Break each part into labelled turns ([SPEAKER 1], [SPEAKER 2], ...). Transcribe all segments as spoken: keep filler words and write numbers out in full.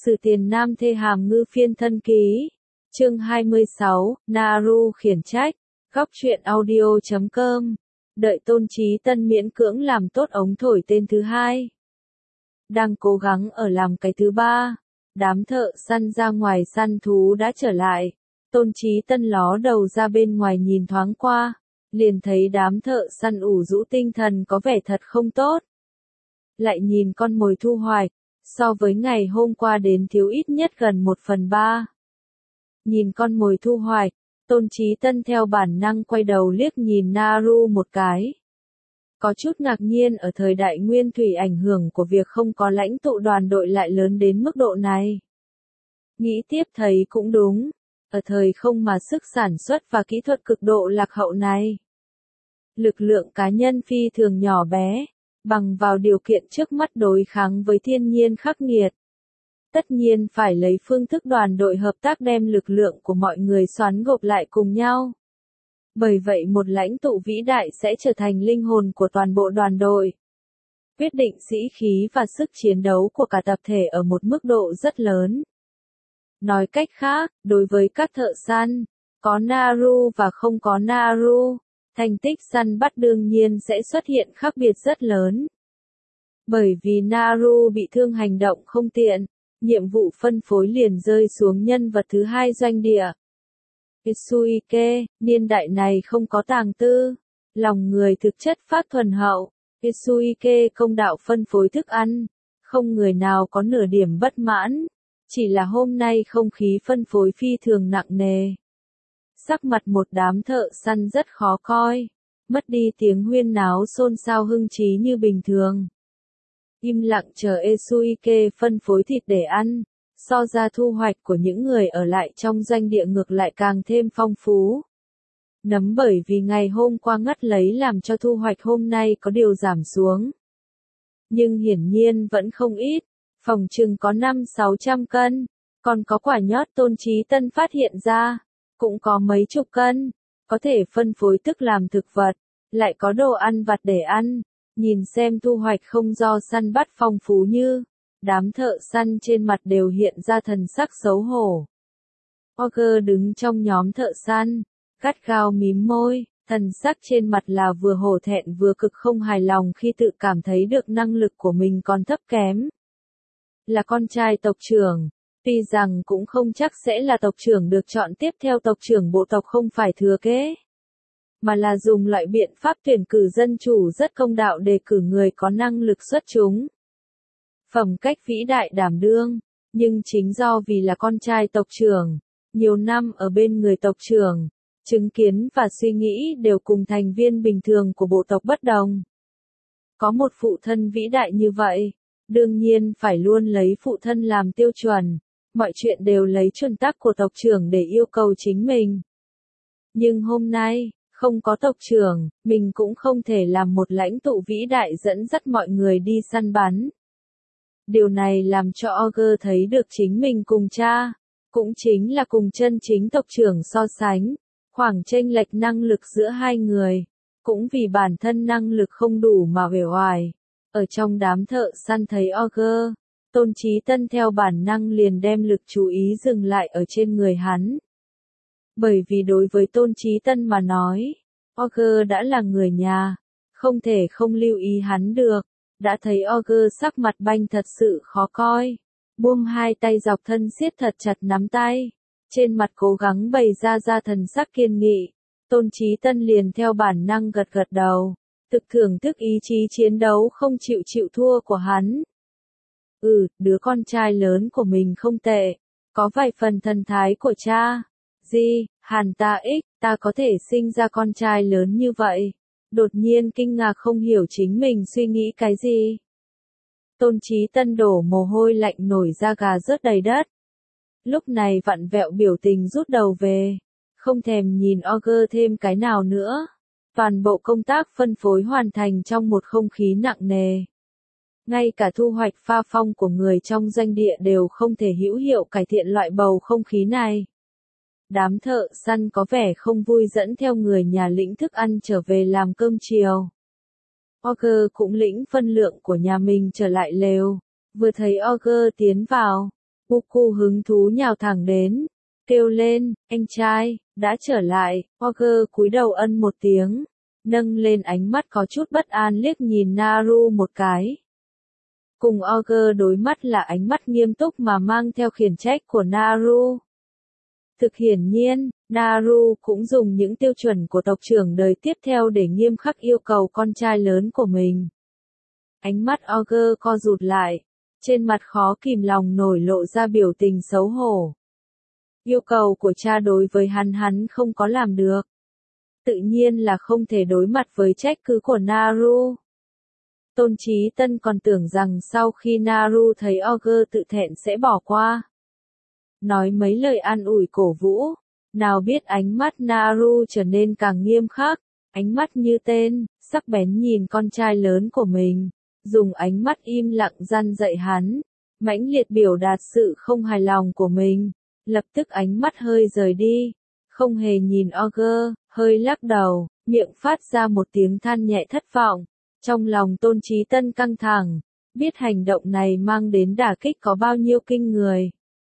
[SPEAKER 1] Sử Tiền Nam Thê Hàm Ngư Phiên Thân Ký. Chương hai mươi sáu, Naru khiển trách. Góc truyện audio chấm com. Đợi Tôn Chí Tân miễn cưỡng làm tốt ống thổi tên thứ hai. Đang cố gắng ở làm cái thứ ba. Đám thợ săn ra ngoài săn thú đã trở lại. Tôn Chí Tân ló đầu ra bên ngoài nhìn thoáng qua. Liền thấy đám thợ săn ủ rũ tinh thần có vẻ thật không tốt. Lại nhìn con mồi thu hoạch. So với ngày hôm qua đến thiếu ít nhất gần một phần ba. Nhìn con mồi thu hoạch, Tôn Chí Tân theo bản năng quay đầu liếc nhìn Naru một cái. Có chút ngạc nhiên ở thời đại nguyên thủy ảnh hưởng của việc không có lãnh tụ đoàn đội lại lớn đến mức độ này. Nghĩ tiếp thấy cũng đúng, ở thời không mà sức sản xuất và kỹ thuật cực độ lạc hậu này. Lực lượng cá nhân phi thường nhỏ bé. Bằng vào điều kiện trước mắt đối kháng với thiên nhiên khắc nghiệt. Tất nhiên phải lấy phương thức đoàn đội hợp tác đem lực lượng của mọi người xoắn gộp lại cùng nhau. Bởi vậy một lãnh tụ vĩ đại sẽ trở thành linh hồn của toàn bộ đoàn đội. Quyết định sĩ khí và sức chiến đấu của cả tập thể ở một mức độ rất lớn. Nói cách khác, đối với các thợ săn, có Naru và không có Naru. Thành tích săn bắt đương nhiên sẽ xuất hiện khác biệt rất lớn. Bởi vì Naru bị thương hành động không tiện, nhiệm vụ phân phối liền rơi xuống nhân vật thứ hai doanh địa. Itsuike, niên đại này không có tàng tư, lòng người thực chất phát thuần hậu. Itsuike công đạo phân phối thức ăn, không người nào có nửa điểm bất mãn, chỉ là hôm nay không khí phân phối phi thường nặng nề. Sắc mặt một đám thợ săn rất khó coi, mất đi tiếng huyên náo xôn xao hưng trí như bình thường. Im lặng chờ Itsuike phân phối thịt để ăn, so ra thu hoạch của những người ở lại trong doanh địa ngược lại càng thêm phong phú. Nấm bởi vì ngày hôm qua ngắt lấy làm cho thu hoạch hôm nay có điều giảm xuống. Nhưng hiển nhiên vẫn không ít, phòng chừng có năm sáu trăm cân, còn có quả nhót Tôn Chí Tân phát hiện ra. Cũng có mấy chục cân, có thể phân phối tức làm thực vật, lại có đồ ăn vặt để ăn, nhìn xem thu hoạch không do săn bắt phong phú như, đám thợ săn trên mặt đều hiện ra thần sắc xấu hổ. Auger đứng trong nhóm thợ săn, gắt gao mím môi, thần sắc trên mặt là vừa hổ thẹn vừa cực không hài lòng khi tự cảm thấy được năng lực của mình còn thấp kém. Là con trai tộc trưởng. Tuy rằng cũng không chắc sẽ là tộc trưởng được chọn tiếp theo tộc trưởng bộ tộc không phải thừa kế, mà là dùng loại biện pháp tuyển cử dân chủ rất công đạo để cử người có năng lực xuất chúng. Phẩm cách vĩ đại đảm đương, nhưng chính do vì là con trai tộc trưởng, nhiều năm ở bên người tộc trưởng, chứng kiến và suy nghĩ đều cùng thành viên bình thường của bộ tộc bất đồng. Có một phụ thân vĩ đại như vậy, đương nhiên phải luôn lấy phụ thân làm tiêu chuẩn. Mọi chuyện đều lấy chuẩn tắc của tộc trưởng để yêu cầu chính mình. Nhưng hôm nay, không có tộc trưởng, mình cũng không thể làm một lãnh tụ vĩ đại dẫn dắt mọi người đi săn bắn. Điều này làm cho Auger thấy được chính mình cùng cha, cũng chính là cùng chân chính tộc trưởng so sánh, khoảng chênh lệch năng lực giữa hai người, cũng vì bản thân năng lực không đủ mà uể oải. Ở trong đám thợ săn thấy Auger, Tôn Chí Tân theo bản năng liền đem lực chú ý dừng lại ở trên người hắn. Bởi vì đối với Tôn Chí Tân mà nói, Auger đã là người nhà, không thể không lưu ý hắn được. Đã thấy Auger sắc mặt banh thật sự khó coi, buông hai tay dọc thân siết thật chặt nắm tay, trên mặt cố gắng bày ra ra thần sắc kiên nghị. Tôn Chí Tân liền theo bản năng gật gật đầu, thực thưởng thức ý chí chiến đấu không chịu chịu thua của hắn. Ừ, đứa con trai lớn của mình không tệ, có vài phần thần thái của cha. Di, Hàn ta ích, ta có thể sinh ra con trai lớn như vậy. Đột nhiên kinh ngạc không hiểu chính mình suy nghĩ cái gì. Tôn Chí Tân đổ mồ hôi lạnh nổi da gà rớt đầy đất. Lúc này vặn vẹo biểu tình rút đầu về, không thèm nhìn Auger thêm cái nào nữa. Toàn bộ công tác phân phối hoàn thành trong một không khí nặng nề. Ngay cả thu hoạch pha phong của người trong doanh địa đều không thể hữu hiệu cải thiện loại bầu không khí này. Đám thợ săn có vẻ không vui dẫn theo người nhà lĩnh thức ăn trở về làm cơm chiều. Auger cũng lĩnh phân lượng của nhà mình trở lại lều. Vừa thấy Auger tiến vào, Buku hứng thú nhào thẳng đến, kêu lên, anh trai, đã trở lại. Ogre cúi đầu ân một tiếng, nâng lên ánh mắt có chút bất an liếc nhìn Naru một cái. Cùng Ogre đối mắt là ánh mắt nghiêm túc mà mang theo khiển trách của Naru. Thực hiển nhiên, Naru cũng dùng những tiêu chuẩn của tộc trưởng đời tiếp theo để nghiêm khắc yêu cầu con trai lớn của mình. Ánh mắt Ogre co rụt lại, trên mặt khó kìm lòng nổi lộ ra biểu tình xấu hổ. Yêu cầu của cha đối với hắn hắn không có làm được. Tự nhiên là không thể đối mặt với trách cứ của Naru. Tôn Chí Tân còn tưởng rằng sau khi Naru thấy Ogre tự thẹn sẽ bỏ qua. Nói mấy lời an ủi cổ vũ, nào biết ánh mắt Naru trở nên càng nghiêm khắc, ánh mắt như tên, sắc bén nhìn con trai lớn của mình, dùng ánh mắt im lặng răn dạy hắn, mãnh liệt biểu đạt sự không hài lòng của mình, lập tức ánh mắt hơi rời đi, không hề nhìn Ogre, hơi lắc đầu, miệng phát ra một tiếng than nhẹ thất vọng, trong lòng Tôn Chí Tân căng thẳng, biết hành động này mang đến đả kích có bao nhiêu kinh người.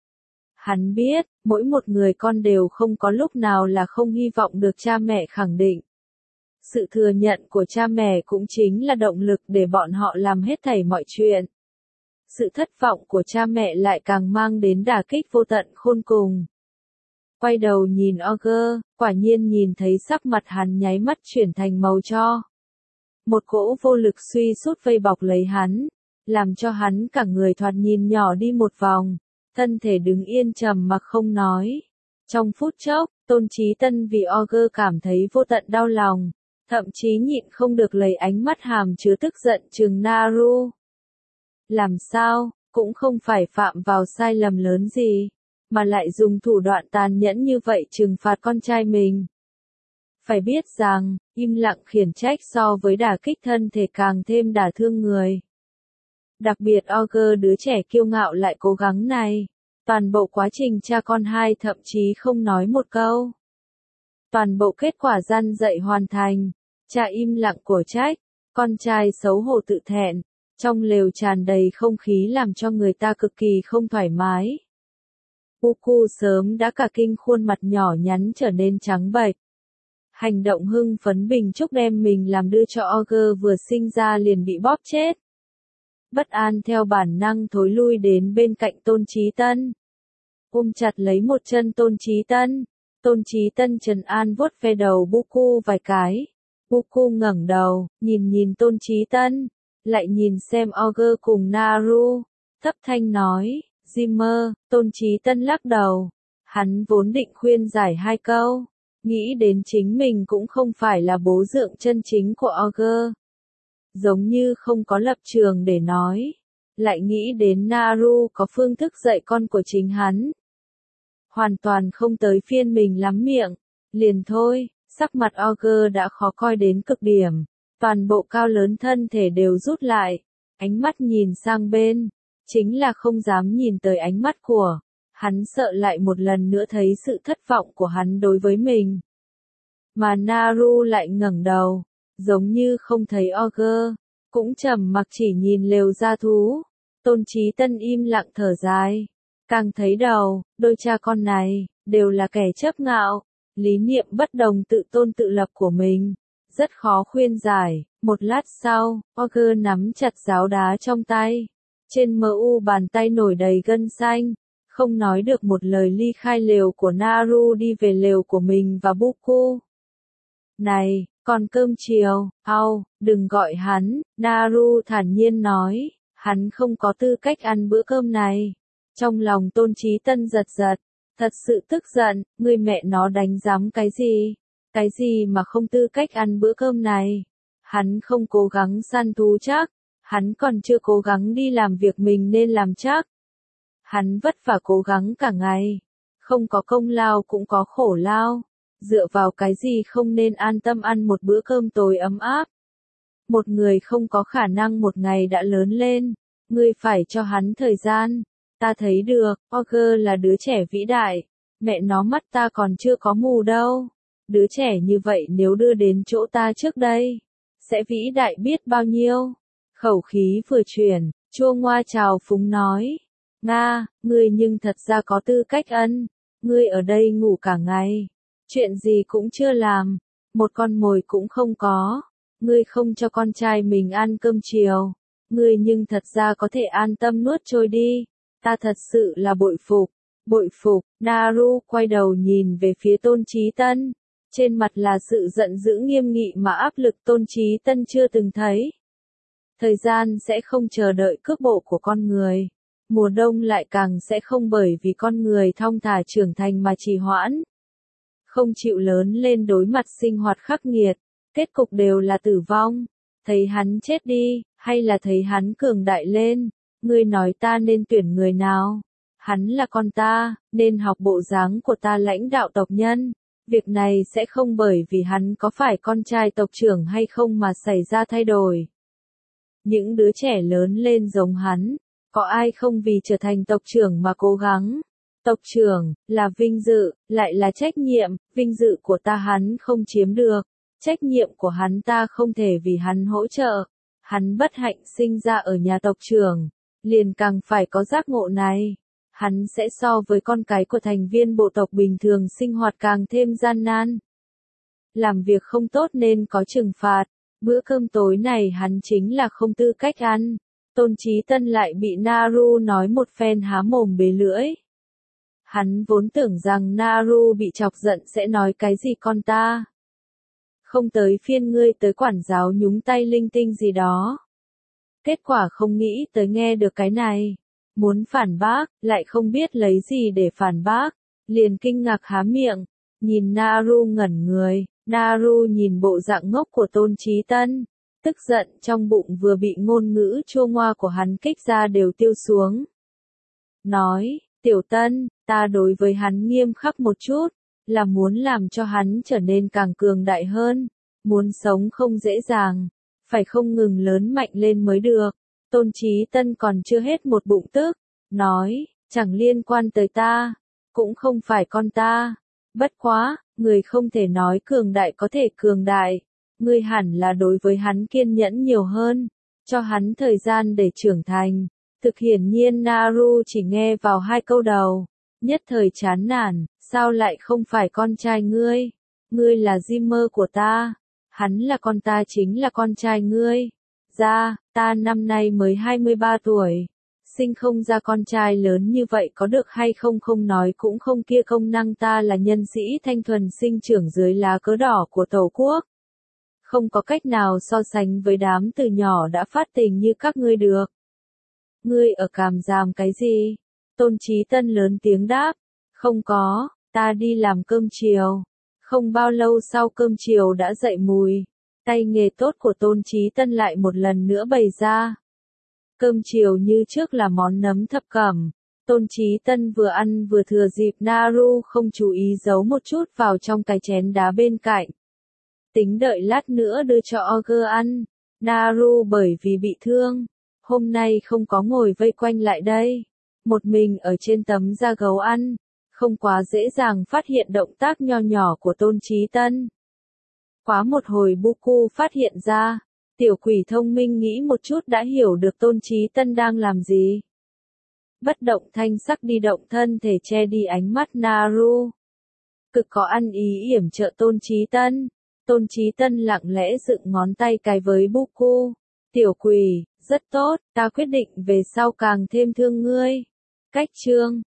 [SPEAKER 1] Hắn biết, mỗi một người con đều không có lúc nào là không hy vọng được cha mẹ khẳng định. Sự thừa nhận của cha mẹ cũng chính là động lực để bọn họ làm hết thảy mọi chuyện. Sự thất vọng của cha mẹ lại càng mang đến đả kích vô tận khôn cùng. Quay đầu nhìn Ogre, quả nhiên nhìn thấy sắc mặt hắn nháy mắt chuyển thành màu cho. Một cỗ vô lực suy sút vây bọc lấy hắn, làm cho hắn cả người thoạt nhìn nhỏ đi một vòng, thân thể đứng yên trầm mặc không nói. Trong phút chốc, Tôn Chí Tân vì Ogre cảm thấy vô tận đau lòng, thậm chí nhịn không được lấy ánh mắt hàm chứa tức giận trừng Naru. Làm sao, cũng không phải phạm vào sai lầm lớn gì, mà lại dùng thủ đoạn tàn nhẫn như vậy trừng phạt con trai mình. Phải biết rằng, im lặng khiển trách so với đả kích thân thể càng thêm đả thương người. Đặc biệt Ogre đứa trẻ kiêu ngạo lại cố gắng này, toàn bộ quá trình cha con hai thậm chí không nói một câu. Toàn bộ kết quả răn dạy hoàn thành, cha im lặng của trách, con trai xấu hổ tự thẹn, trong lều tràn đầy không khí làm cho người ta cực kỳ không thoải mái. Buku sớm đã cả kinh, khuôn mặt nhỏ nhắn trở nên trắng bệch. Hành động hưng phấn bình chúc đem mình làm đưa cho Ogre vừa sinh ra liền bị bóp chết. Bất an theo bản năng thối lui đến bên cạnh Tôn Chí Tân. Ôm chặt lấy một chân Tôn Chí Tân. Tôn Chí Tân trấn an vuốt ve đầu Buku vài cái. Buku ngẩng đầu, nhìn nhìn Tôn Chí Tân, lại nhìn xem Ogre cùng Naru, thấp thanh nói, Jimmer. Tôn Chí Tân lắc đầu. Hắn vốn định khuyên giải hai câu, nghĩ đến chính mình cũng không phải là bố dượng chân chính của Ogre. Giống như không có lập trường để nói, lại nghĩ đến Naru có phương thức dạy con của chính hắn. Hoàn toàn không tới phiên mình lắm miệng, liền thôi, sắc mặt Ogre đã khó coi đến cực điểm, toàn bộ cao lớn thân thể đều rút lại, ánh mắt nhìn sang bên, chính là không dám nhìn tới ánh mắt của, hắn sợ lại một lần nữa thấy sự thất vọng của hắn đối với mình. Mà Naru lại ngẩng đầu, giống như không thấy Ogre, cũng trầm mặc chỉ nhìn lều gia thú. Tôn Chí Tân im lặng thở dài, càng thấy đầu, đôi cha con này, đều là kẻ chấp ngạo, lý niệm bất đồng tự tôn tự lập của mình, rất khó khuyên giải. Một lát sau, Ogre nắm chặt giáo đá trong tay, trên mờ u bàn tay nổi đầy gân xanh, không nói được một lời ly khai lều của Naru đi về lều của mình và Buku. Này, còn cơm chiều, au, đừng gọi hắn, Naru thản nhiên nói, hắn không có tư cách ăn bữa cơm này. Trong lòng Tôn Chí Tân giật giật, thật sự tức giận, người mẹ nó đánh giám cái gì, cái gì mà không tư cách ăn bữa cơm này. Hắn không cố gắng săn thú chắc, hắn còn chưa cố gắng đi làm việc mình nên làm chắc. Hắn vất vả cố gắng cả ngày, không có công lao cũng có khổ lao. Dựa vào cái gì không nên an tâm ăn một bữa cơm tối ấm áp. Một người không có khả năng một ngày đã lớn lên, ngươi phải cho hắn thời gian. Ta thấy được, Ogre là đứa trẻ vĩ đại, mẹ nó mắt ta còn chưa có mù đâu. Đứa trẻ như vậy nếu đưa đến chỗ ta trước đây, sẽ vĩ đại biết bao nhiêu. Khẩu khí vừa chuyển, chua ngoa chào phúng nói, Nga, ngươi nhưng thật ra có tư cách ân. Ngươi ở đây ngủ cả ngày. Chuyện gì cũng chưa làm. Một con mồi cũng không có. Ngươi không cho con trai mình ăn cơm chiều. Ngươi nhưng thật ra có thể an tâm nuốt trôi đi. Ta thật sự là bội phục. Bội phục, Naru quay đầu nhìn về phía Tôn Chí Tân. Trên mặt là sự giận dữ nghiêm nghị mà áp lực Tôn Chí Tân chưa từng thấy. Thời gian sẽ không chờ đợi cước bộ của con người. Mùa đông lại càng sẽ không bởi vì con người thong thả trưởng thành mà trì hoãn. Không chịu lớn lên đối mặt sinh hoạt khắc nghiệt, kết cục đều là tử vong. Thấy hắn chết đi, hay là thấy hắn cường đại lên, ngươi nói ta nên tuyển người nào? Hắn là con ta, nên học bộ dáng của ta lãnh đạo tộc nhân. Việc này sẽ không bởi vì hắn có phải con trai tộc trưởng hay không mà xảy ra thay đổi. Những đứa trẻ lớn lên giống hắn, có ai không vì trở thành tộc trưởng mà cố gắng? Tộc trưởng, là vinh dự, lại là trách nhiệm, vinh dự của ta hắn không chiếm được, trách nhiệm của hắn ta không thể vì hắn hỗ trợ. Hắn bất hạnh sinh ra ở nhà tộc trưởng, liền càng phải có giác ngộ này. Hắn sẽ so với con cái của thành viên bộ tộc bình thường sinh hoạt càng thêm gian nan. Làm việc không tốt nên có trừng phạt, bữa cơm tối này hắn chính là không tư cách ăn. Tôn Chí Tân lại bị Naru nói một phen há mồm bế lưỡi. Hắn vốn tưởng rằng Naru bị chọc giận sẽ nói cái gì con ta. Không tới phiên ngươi tới quản giáo nhúng tay linh tinh gì đó. Kết quả không nghĩ tới nghe được cái này. Muốn phản bác, lại không biết lấy gì để phản bác. Liền kinh ngạc há miệng. Nhìn Naru ngẩn người, Naru nhìn bộ dạng ngốc của Tôn Chí Tân. Tức giận trong bụng vừa bị ngôn ngữ chua ngoa của hắn kích ra đều tiêu xuống. Nói, Tiểu Tân, ta đối với hắn nghiêm khắc một chút, là muốn làm cho hắn trở nên càng cường đại hơn. Muốn sống không dễ dàng, phải không ngừng lớn mạnh lên mới được. Tôn Chí Tân còn chưa hết một bụng tức, nói, chẳng liên quan tới ta, cũng không phải con ta. Bất quá, người không thể nói cường đại có thể cường đại. Ngươi hẳn là đối với hắn kiên nhẫn nhiều hơn, cho hắn thời gian để trưởng thành. Thực hiển nhiên Naru chỉ nghe vào hai câu đầu, nhất thời chán nản, sao lại không phải con trai ngươi? Ngươi là di mơ của ta, hắn là con ta chính là con trai ngươi. Ra, ta năm nay mới hai mươi ba tuổi, sinh không ra con trai lớn như vậy có được hay không không nói cũng không kia công năng ta là nhân sĩ thanh thuần sinh trưởng dưới lá cờ đỏ của Tổ quốc. Không có cách nào so sánh với đám từ nhỏ đã phát tình như các ngươi được. Ngươi ở Càm Giàm cái gì? Tôn Chí Tân lớn tiếng đáp. Không có, ta đi làm cơm chiều. Không bao lâu sau cơm chiều đã dậy mùi. Tay nghề tốt của Tôn Chí Tân lại một lần nữa bày ra. Cơm chiều như trước là món nấm thập cẩm. Tôn Chí Tân vừa ăn vừa thừa dịp Naru không chú ý giấu một chút vào trong cái chén đá bên cạnh. Tính đợi lát nữa đưa cho Ogre ăn. Naru bởi vì bị thương, hôm nay không có ngồi vây quanh lại đây. Một mình ở trên tấm da gấu ăn, không quá dễ dàng phát hiện động tác nho nhỏ của Tôn Chí Tân. Quá một hồi Buku phát hiện ra, tiểu quỷ thông minh nghĩ một chút đã hiểu được Tôn Chí Tân đang làm gì. Bất động thanh sắc đi động thân thể che đi ánh mắt Naru. Cực có ăn ý yểm trợ Tôn Chí Tân. Tôn Chí Tân lặng lẽ dựng ngón tay cái với Buku. Tiểu quỷ, rất tốt, ta quyết định về sau càng thêm thương ngươi. Cách chương